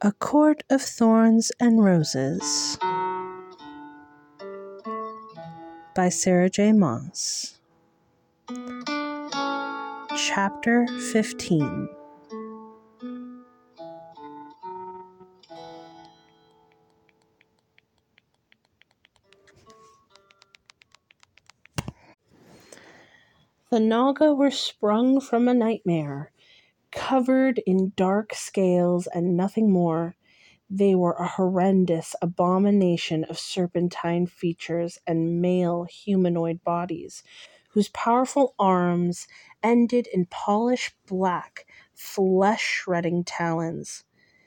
A Court of Thorns and Roses by Sarah J. Maas. Chapter 15. The Naga were sprung from a nightmare, covered in dark scales and nothing more. They were a horrendous abomination of serpentine features and male humanoid bodies, whose powerful arms ended in polished black, flesh-shredding talons.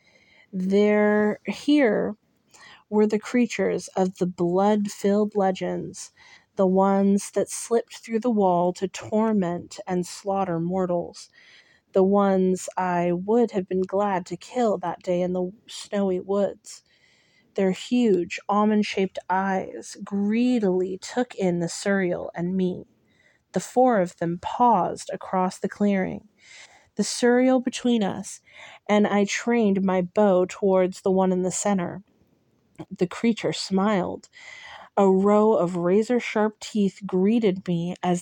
Here were the creatures of the blood-filled legends, the ones that slipped through the wall to torment and slaughter mortals, the ones I would have been glad to kill that day in the snowy woods. Their huge, almond-shaped eyes greedily took in the Suriel and me. The four of them paused across the clearing, the Suriel between us, and I trained my bow towards the one in the center. The creature smiled. A row of razor-sharp teeth greeted me as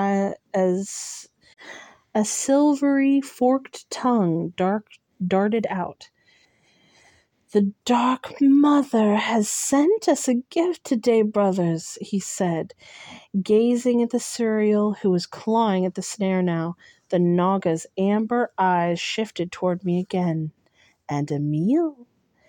a silvery forked tongue darted out. "The Dark Mother has sent us a gift today, brothers," he said, gazing at the Suriel, who was clawing at the snare now. The Naga's amber eyes shifted toward me again. "And a meal?"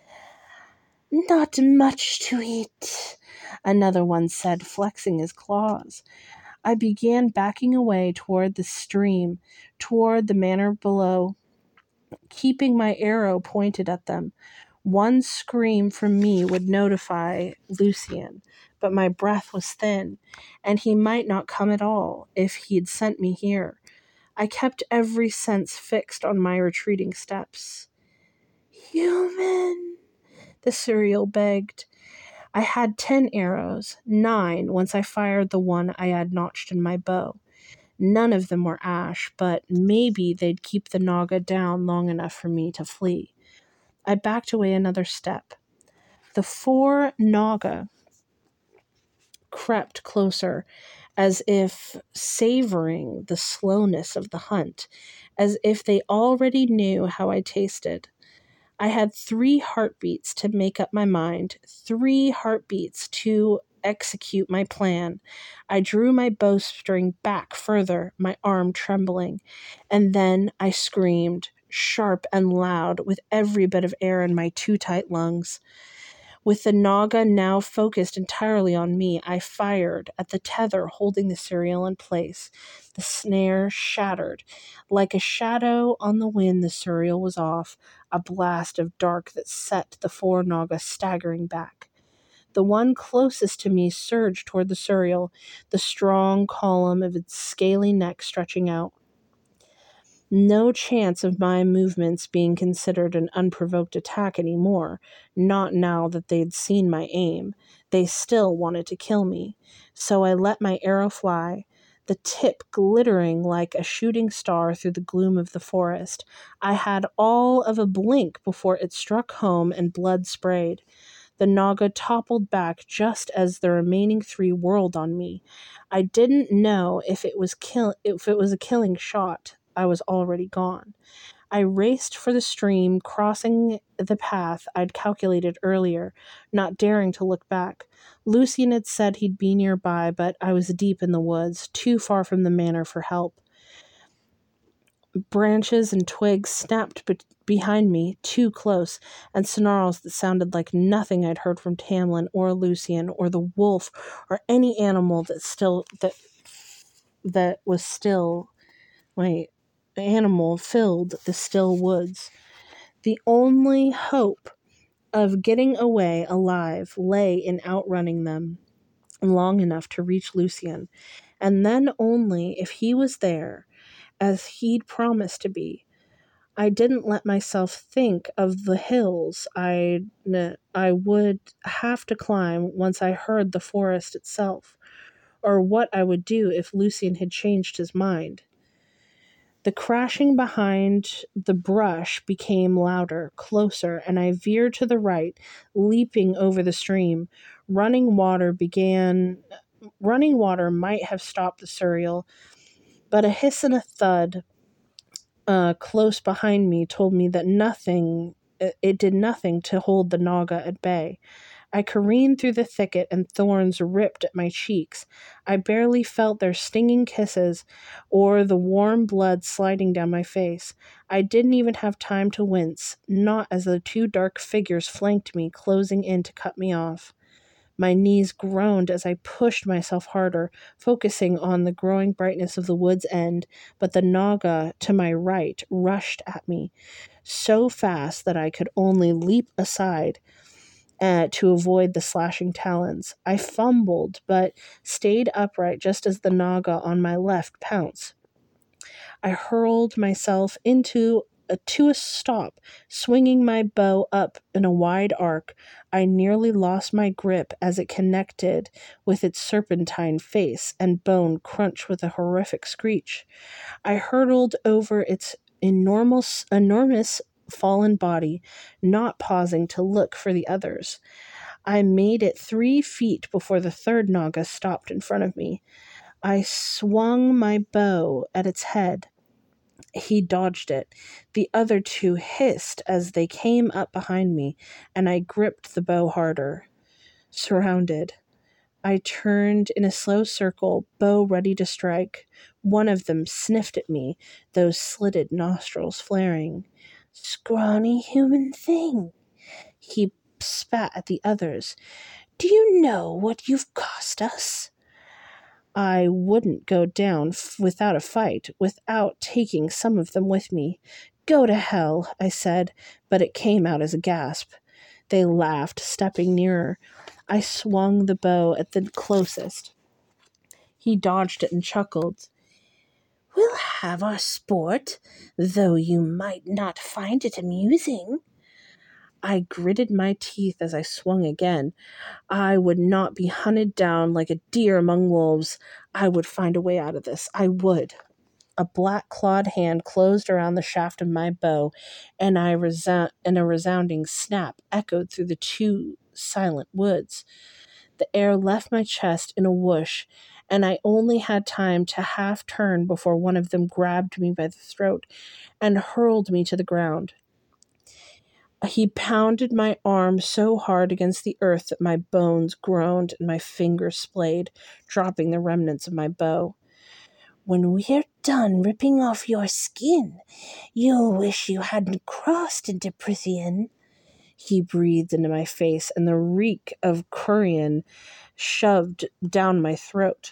"Not much to eat," another one said, flexing his claws. I began backing away toward the stream, toward the manor below, keeping my arrow pointed at them. One scream from me would notify Lucien, but my breath was thin, and he might not come at all if he'd sent me here. I kept every sense fixed on my retreating steps. "Human," the Suriel begged. I had 10 arrows, 9 once I fired the one I had notched in my bow. None of them were ash, but maybe they'd keep the Naga down long enough for me to flee. I backed away another step. The 4 Naga crept closer, as if savoring the slowness of the hunt, as if they already knew how I tasted. I had 3 heartbeats to make up my mind, 3 heartbeats to execute my plan. I drew my bowstring back further, my arm trembling, and then I screamed, sharp and loud, with every bit of air in my too tight lungs. With the Naga now focused entirely on me, I fired at the tether holding the Suriel in place. The snare shattered. Like a shadow on the wind, the Suriel was off, a blast of dark that set the 4 Naga staggering back. The one closest to me surged toward the Suriel, the strong column of its scaly neck stretching out. No chance of my movements being considered an unprovoked attack anymore, not now that they'd seen my aim. They still wanted to kill me. So I let my arrow fly, the tip glittering like a shooting star through the gloom of the forest. I had all of a blink before it struck home and blood sprayed. The Naga toppled back just as the remaining 3 whirled on me. I didn't know if it was a killing shot. I was already gone. I raced for the stream, crossing the path I'd calculated earlier, not daring to look back. Lucien had said he'd be nearby, but I was deep in the woods, too far from the manor for help. Branches and twigs snapped behind me, too close, and snarls that sounded like nothing I'd heard from Tamlin or Lucien or the wolf or any animal that was still. Wait. The animal filled the still woods. The only hope of getting away alive lay in outrunning them long enough to reach Lucien, and then only if he was there, as he'd promised to be. I didn't let myself think of the hills I would have to climb once I heard the forest itself, or what I would do if Lucien had changed his mind. The crashing behind the brush became louder, closer, and I veered to the right, leaping over the stream. Running water began. Running water might have stopped the Suriel, but a hiss and a thud close behind me told me that it did nothing to hold the Naga at bay. I careened through the thicket and thorns ripped at my cheeks. I barely felt their stinging kisses or the warm blood sliding down my face. I didn't even have time to wince, not as the two dark figures flanked me, closing in to cut me off. My knees groaned as I pushed myself harder, focusing on the growing brightness of the wood's end, but the Naga to my right rushed at me so fast that I could only leap aside to avoid the slashing talons. I fumbled, but stayed upright just as the Naga on my left pounced. I hurled myself to a stop, swinging my bow up in a wide arc. I nearly lost my grip as it connected with its serpentine face, and bone crunched with a horrific screech. I hurtled over its enormous fallen body, not pausing to look for the others. I made it 3 feet before the third Naga stopped in front of me. I swung my bow at its head. He dodged it. The other two hissed as they came up behind me, and I gripped the bow harder. Surrounded, I turned in a slow circle, bow ready to strike. One of them sniffed at me, those slitted nostrils flaring. "Scrawny human thing," he spat at the others. "Do you know what you've cost us?" I wouldn't go down without a fight, without taking some of them with me. "Go to hell," I said, but it came out as a gasp. They laughed, stepping nearer. I swung the bow at the closest. He dodged it and chuckled. "We'll have our sport, though you might not find it amusing." I gritted my teeth as I swung again. I would not be hunted down like a deer among wolves. I would find a way out of this. I would. A black clawed hand closed around the shaft of my bow, and a resounding snap echoed through the two silent woods. The air left my chest in a whoosh, and I only had time to half turn before one of them grabbed me by the throat and hurled me to the ground. He pounded my arm so hard against the earth that my bones groaned and my fingers splayed, dropping the remnants of my bow. "When we're done ripping off your skin, you'll wish you hadn't crossed into Prithian." He breathed into my face, and the reek of Curian shoved down my throat.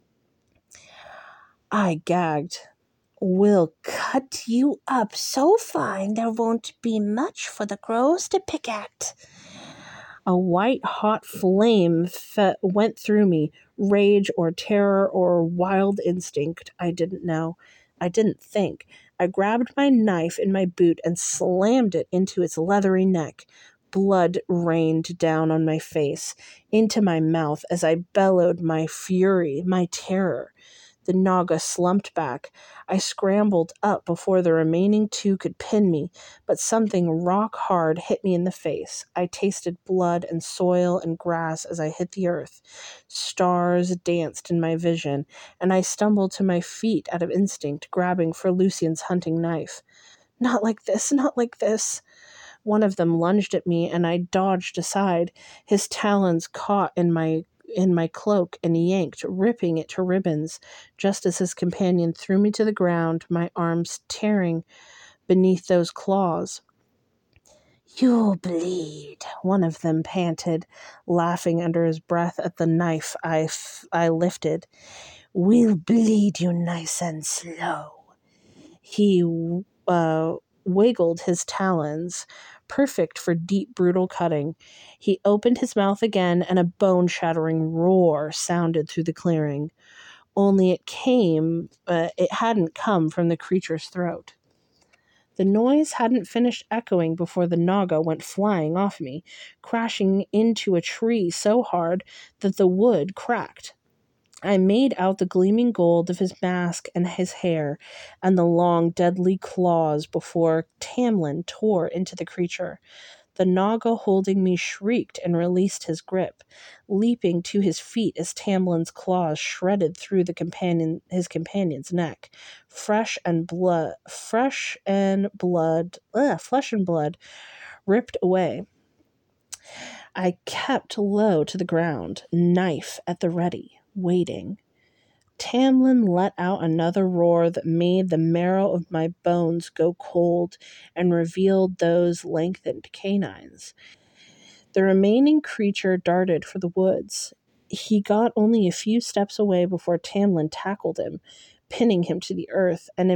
I gagged. "We'll cut you up so fine there won't be much for the crows to pick at." A white-hot flame went through me, rage or terror or wild instinct. I didn't know. I didn't think. I grabbed my knife in my boot and slammed it into its leathery neck. Blood rained down on my face, into my mouth as I bellowed my fury, my terror. The Naga slumped back. I scrambled up before the remaining two could pin me, but something rock hard hit me in the face. I tasted blood and soil and grass as I hit the earth. Stars danced in my vision, and I stumbled to my feet out of instinct, grabbing for Lucien's hunting knife. "Not like this, not like this." One of them lunged at me, and I dodged aside. His talons caught in my cloak and yanked, ripping it to ribbons, just as his companion threw me to the ground, my arms tearing beneath those claws. "You'll bleed," one of them panted, laughing under his breath at the knife I lifted. "We'll bleed you nice and slow." He wiggled his talons, perfect for deep, brutal cutting. He opened his mouth again, and a bone-shattering roar sounded through the clearing. Only it hadn't come from the creature's throat. The noise hadn't finished echoing before the Naga went flying off me, crashing into a tree so hard that the wood cracked. I made out the gleaming gold of his mask and his hair, and the long, deadly claws before Tamlin tore into the creature. The Naga holding me shrieked and released his grip, leaping to his feet as Tamlin's claws shredded through his companion's neck. Flesh and blood ripped away. I kept low to the ground, knife at the ready, waiting. Tamlin let out another roar that made the marrow of my bones go cold and revealed those lengthened canines. The remaining creature darted for the woods. He got only a few steps away before Tamlin tackled him, pinning him to the earth, and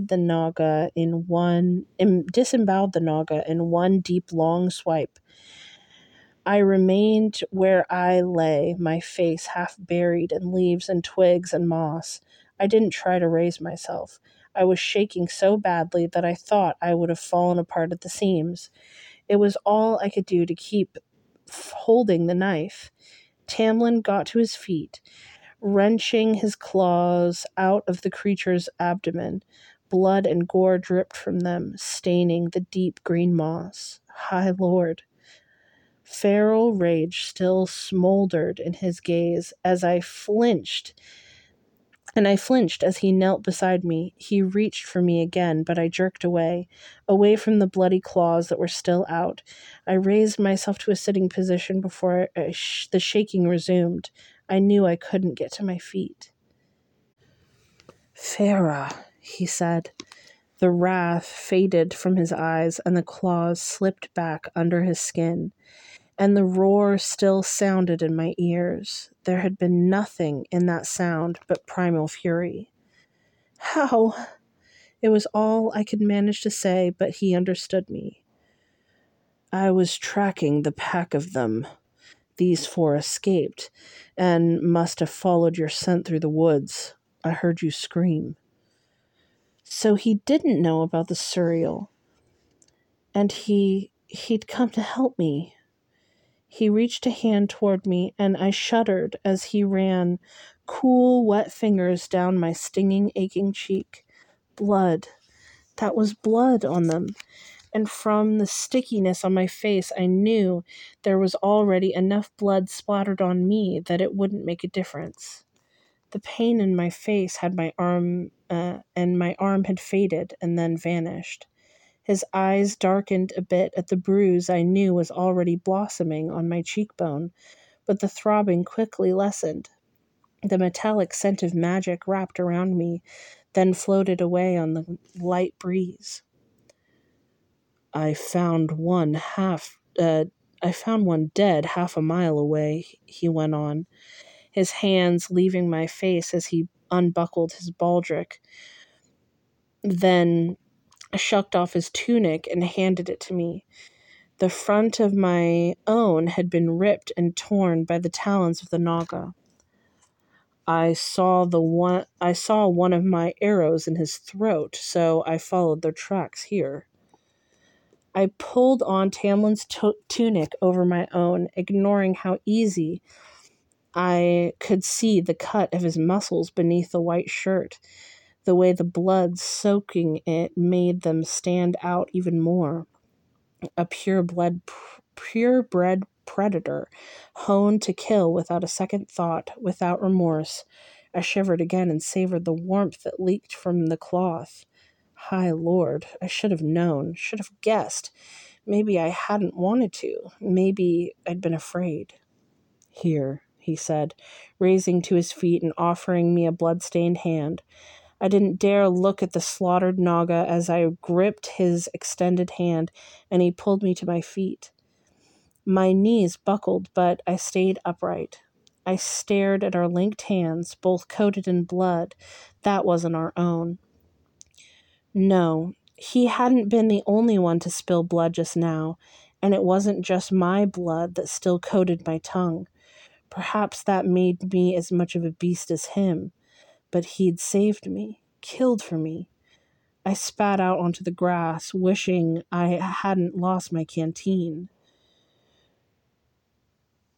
disemboweled the Naga in one deep long swipe. I remained where I lay, my face half buried in leaves and twigs and moss. I didn't try to raise myself. I was shaking so badly that I thought I would have fallen apart at the seams. It was all I could do to keep holding the knife. Tamlin got to his feet, wrenching his claws out of the creature's abdomen. Blood and gore dripped from them, staining the deep green moss. High Lord! Feral rage still smoldered in his gaze as I flinched as he knelt beside me. He reached for me again, but I jerked away from the bloody claws that were still out. I raised myself to a sitting position before the shaking resumed. I knew I couldn't get to my feet. Farah, he said. The wrath faded from his eyes, and the claws slipped back under his skin. And the roar still sounded in my ears. There had been nothing in that sound but primal fury. How? It was all I could manage to say, but he understood me. I was tracking the pack of them. These 4 escaped, and must have followed your scent through the woods. I heard you scream. So he didn't know about the Suriel, and he'd come to help me. He reached a hand toward me, and I shuddered as he ran cool, wet fingers down my stinging, aching cheek. Blood. That was blood on them. And from the stickiness on my face, I knew there was already enough blood splattered on me that it wouldn't make a difference. The pain in my face had my arm had faded and then vanished. His eyes darkened a bit at the bruise I knew was already blossoming on my cheekbone, but the throbbing quickly lessened. The metallic scent of magic wrapped around me, then floated away on the light breeze. I found one dead half a mile away, he went on, his hands leaving my face as he unbuckled his baldric, then shucked off his tunic and handed it to me. The front of my own had been ripped and torn by the talons of the Naga. I saw one of my arrows in his throat, so I followed their tracks here. I pulled on Tamlin's tunic over my own, ignoring how easy I could see the cut of his muscles beneath the white shirt. The way the blood soaking it made them stand out even more. A purebred predator, honed to kill without a second thought, without remorse. I shivered again and savored the warmth that leaked from the cloth. High Lord, I should have known, should have guessed. Maybe I hadn't wanted to. Maybe I'd been afraid. Here, he said, raising to his feet and offering me a blood-stained hand. I didn't dare look at the slaughtered Naga as I gripped his extended hand, and he pulled me to my feet. My knees buckled, but I stayed upright. I stared at our linked hands, both coated in blood. That wasn't our own. No, he hadn't been the only one to spill blood just now, and it wasn't just my blood that still coated my tongue. Perhaps that made me as much of a beast as him, but he'd saved me, killed for me. I spat out onto the grass, wishing I hadn't lost my canteen.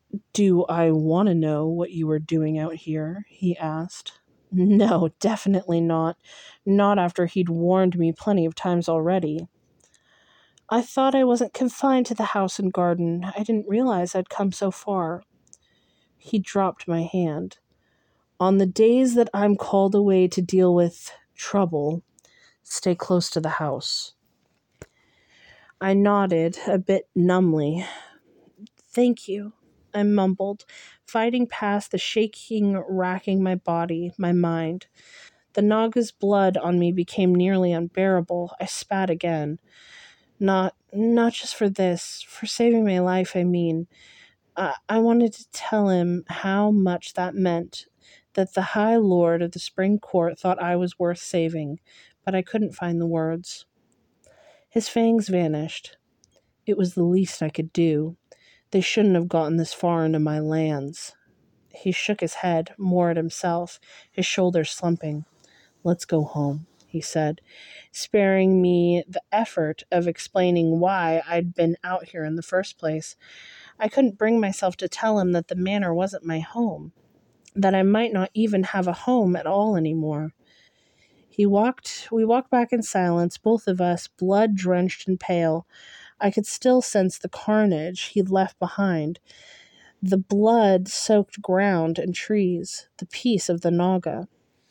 Do I want to know what you were doing out here? He asked. No, definitely not. Not after he'd warned me plenty of times already. I thought I wasn't confined to the house and garden. I didn't realize I'd come so far. He dropped my hand. On the days that I'm called away to deal with trouble, stay close to the house. I nodded a bit numbly. Thank you, I mumbled, fighting past the shaking racking my body, my mind. The Naga's blood on me became nearly unbearable. I spat again. Not just for this, for saving my life, I mean. I wanted to tell him how much that meant, that the High Lord of the Spring Court thought I was worth saving, but I couldn't find the words. His fangs vanished. It was the least I could do. They shouldn't have gotten this far into my lands. He shook his head, more at himself, his shoulders slumping. Let's go home, he said, sparing me the effort of explaining why I'd been out here in the first place. I couldn't bring myself to tell him that the manor wasn't my home, that I might not even have a home at all anymore. We walked back in silence, both of us blood-drenched and pale. I could still sense the carnage he'd left behind, the blood-soaked ground and trees, the peace of the Naga.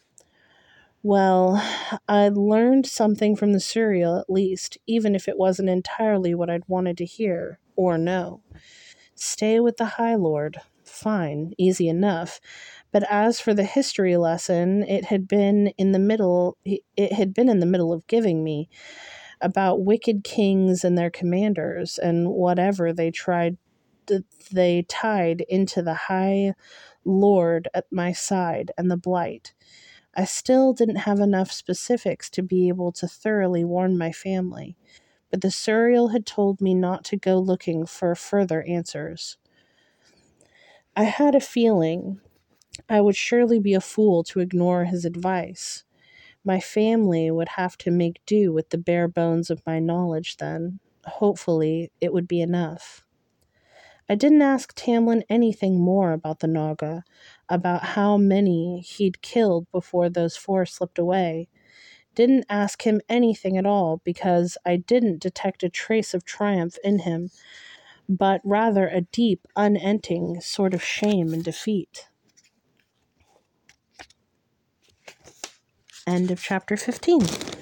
Well, I'd learned something from the serial at least, even if it wasn't entirely what I'd wanted to hear or know. Stay with the High Lord. Fine, easy enough. But as for the history lesson it had been in the middle of giving me, about wicked kings and their commanders and whatever they tied into the High Lord at my side and the blight, I still didn't have enough specifics to be able to thoroughly warn my family, but the Suriel had told me not to go looking for further answers. I had a feeling I would surely be a fool to ignore his advice. My family would have to make do with the bare bones of my knowledge then. Hopefully, it would be enough. I didn't ask Tamlin anything more about the Naga, about how many he'd killed before those four slipped away. Didn't ask him anything at all because I didn't detect a trace of triumph in him, but rather a deep, unending sort of shame and defeat. End of chapter 15.